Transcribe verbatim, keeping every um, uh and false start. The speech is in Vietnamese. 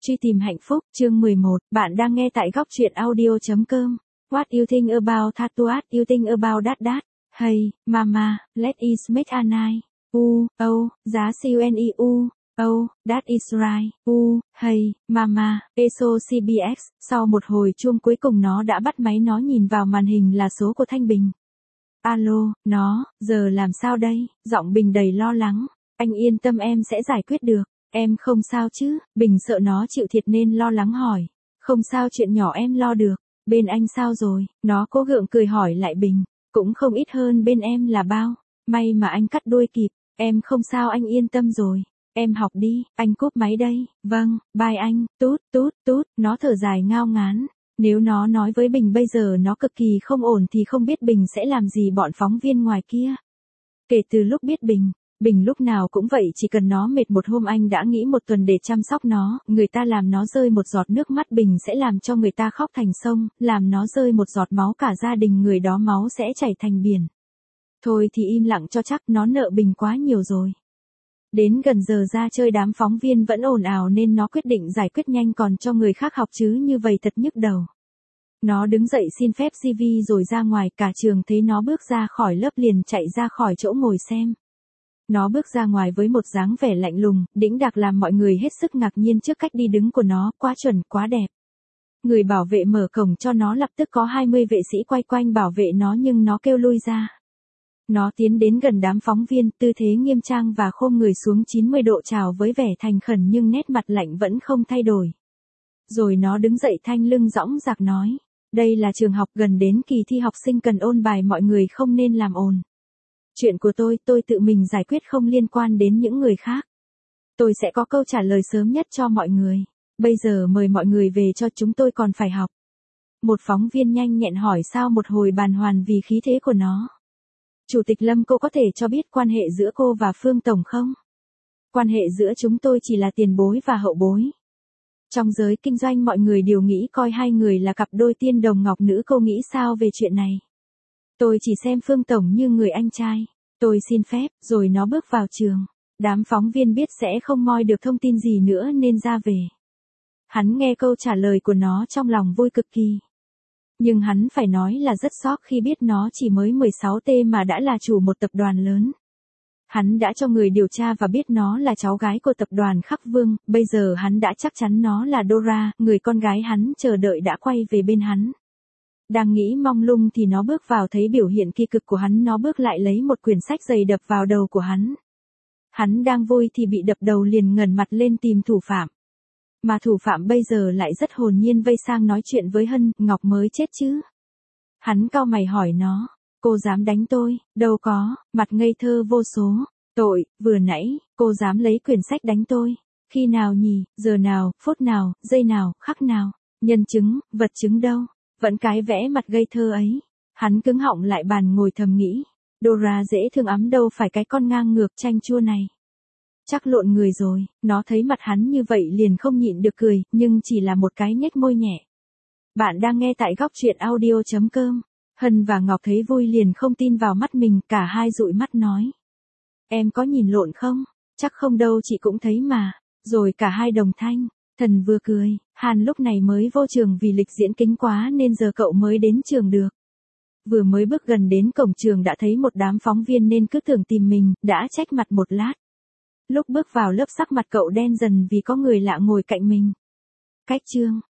Truy tìm hạnh phúc, chương mười một, bạn đang nghe tại góc truyện audio chấm com. What you think about tattoo? What you think about that that? Hey, mama, let us make a night. U, oh, giá C U N I U. Oh, that is right. U, hey, mama, eso C B X. Sau một hồi chuông cuối cùng nó đã bắt máy. Nó nhìn vào màn hình là số của Thanh Bình. Alo, nó, giờ làm sao đây? Giọng Bình đầy lo lắng. Anh yên tâm, em sẽ giải quyết được. Em không sao chứ? Bình sợ nó chịu thiệt nên lo lắng hỏi. Không sao, chuyện nhỏ em lo được. Bên anh sao rồi? Nó cố gượng cười hỏi lại Bình. Cũng không ít hơn bên em là bao. May mà anh cắt đuôi kịp. Em không sao, anh yên tâm rồi. Em học đi, anh cúp máy đây. Vâng, bye anh. Tút, tút, tút. Nó thở dài ngao ngán. Nếu nó nói với Bình bây giờ nó cực kỳ không ổn thì không biết Bình sẽ làm gì bọn phóng viên ngoài kia. Kể từ lúc biết Bình, Bình lúc nào cũng vậy, chỉ cần nó mệt một hôm anh đã nghĩ một tuần để chăm sóc nó, người ta làm nó rơi một giọt nước mắt Bình sẽ làm cho người ta khóc thành sông, làm nó rơi một giọt máu cả gia đình người đó máu sẽ chảy thành biển. Thôi thì im lặng cho chắc, nó nợ Bình quá nhiều rồi. Đến gần giờ ra chơi đám phóng viên vẫn ồn ào nên nó quyết định giải quyết nhanh còn cho người khác học chứ như vậy thật nhức đầu. Nó đứng dậy xin phép gi vi rồi ra ngoài, cả trường thấy nó bước ra khỏi lớp liền chạy ra khỏi chỗ ngồi xem. Nó bước ra ngoài với một dáng vẻ lạnh lùng, đĩnh đạc làm mọi người hết sức ngạc nhiên trước cách đi đứng của nó, quá chuẩn, quá đẹp. Người bảo vệ mở cổng cho nó, lập tức có hai mươi vệ sĩ quay quanh bảo vệ nó nhưng nó kêu lui ra. Nó tiến đến gần đám phóng viên, tư thế nghiêm trang và khom người xuống chín mươi độ chào với vẻ thành khẩn nhưng nét mặt lạnh vẫn không thay đổi. Rồi nó đứng dậy thanh lưng dõng dạc nói, đây là trường học, gần đến kỳ thi học sinh cần ôn bài, mọi người không nên làm ồn. Chuyện của tôi, tôi tự mình giải quyết, không liên quan đến những người khác. Tôi sẽ có câu trả lời sớm nhất cho mọi người. Bây giờ mời mọi người về cho chúng tôi còn phải học. Một phóng viên nhanh nhẹn hỏi sao một hồi bàng hoàng vì khí thế của nó. Chủ tịch Lâm, cô có thể cho biết quan hệ giữa cô và Phương Tổng không? Quan hệ giữa chúng tôi chỉ là tiền bối và hậu bối. Trong giới kinh doanh mọi người đều nghĩ coi hai người là cặp đôi tiên đồng ngọc nữ, cô nghĩ sao về chuyện này? Tôi chỉ xem Phương Tổng như người anh trai. Tôi xin phép, rồi nó bước vào trường. Đám phóng viên biết sẽ không moi được thông tin gì nữa nên ra về. Hắn nghe câu trả lời của nó trong lòng vui cực kỳ. Nhưng hắn phải nói là rất sốc khi biết nó chỉ mới mười sáu tuổi mà đã là chủ một tập đoàn lớn. Hắn đã cho người điều tra và biết nó là cháu gái của tập đoàn Khắc Vương, bây giờ hắn đã chắc chắn nó là Dora, người con gái hắn chờ đợi đã quay về bên hắn. Đang nghĩ mong lung thì nó bước vào, thấy biểu hiện kỳ cực của hắn, nó bước lại lấy một quyển sách dày đập vào đầu của hắn. Hắn đang vui thì bị đập đầu, liền ngẩng mặt lên tìm thủ phạm. Mà thủ phạm bây giờ lại rất hồn nhiên vây sang nói chuyện với Hân, Ngọc mới chết chứ. Hắn cau mày hỏi nó, cô dám đánh tôi? Đâu có, mặt ngây thơ vô số. Tội, vừa nãy, cô dám lấy quyển sách đánh tôi. Khi nào nhỉ, giờ nào, phút nào, giây nào, khắc nào, nhân chứng, vật chứng đâu? Vẫn cái vẽ mặt ngây thơ ấy. Hắn cứng họng lại bàn ngồi thầm nghĩ. Dora dễ thương ấm đâu phải cái con ngang ngược chanh chua này. Chắc lộn người rồi, nó thấy mặt hắn như vậy liền không nhịn được cười, nhưng chỉ là một cái nhếch môi nhẹ. Bạn đang nghe tại góc truyện audio chấm com. Hân và Ngọc thấy vui liền không tin vào mắt mình, cả hai dụi mắt nói. Em có nhìn lộn không? Chắc không đâu, chị cũng thấy mà. Rồi cả hai đồng thanh. Thần vừa cười, Hàn lúc này mới vô trường vì lịch diễn kính quá nên giờ cậu mới đến trường được. Vừa mới bước gần đến cổng trường đã thấy một đám phóng viên nên cứ tưởng tìm mình, đã trách mặt một lát. Lúc bước vào lớp sắc mặt cậu đen dần vì có người lạ ngồi cạnh mình. Cách chương,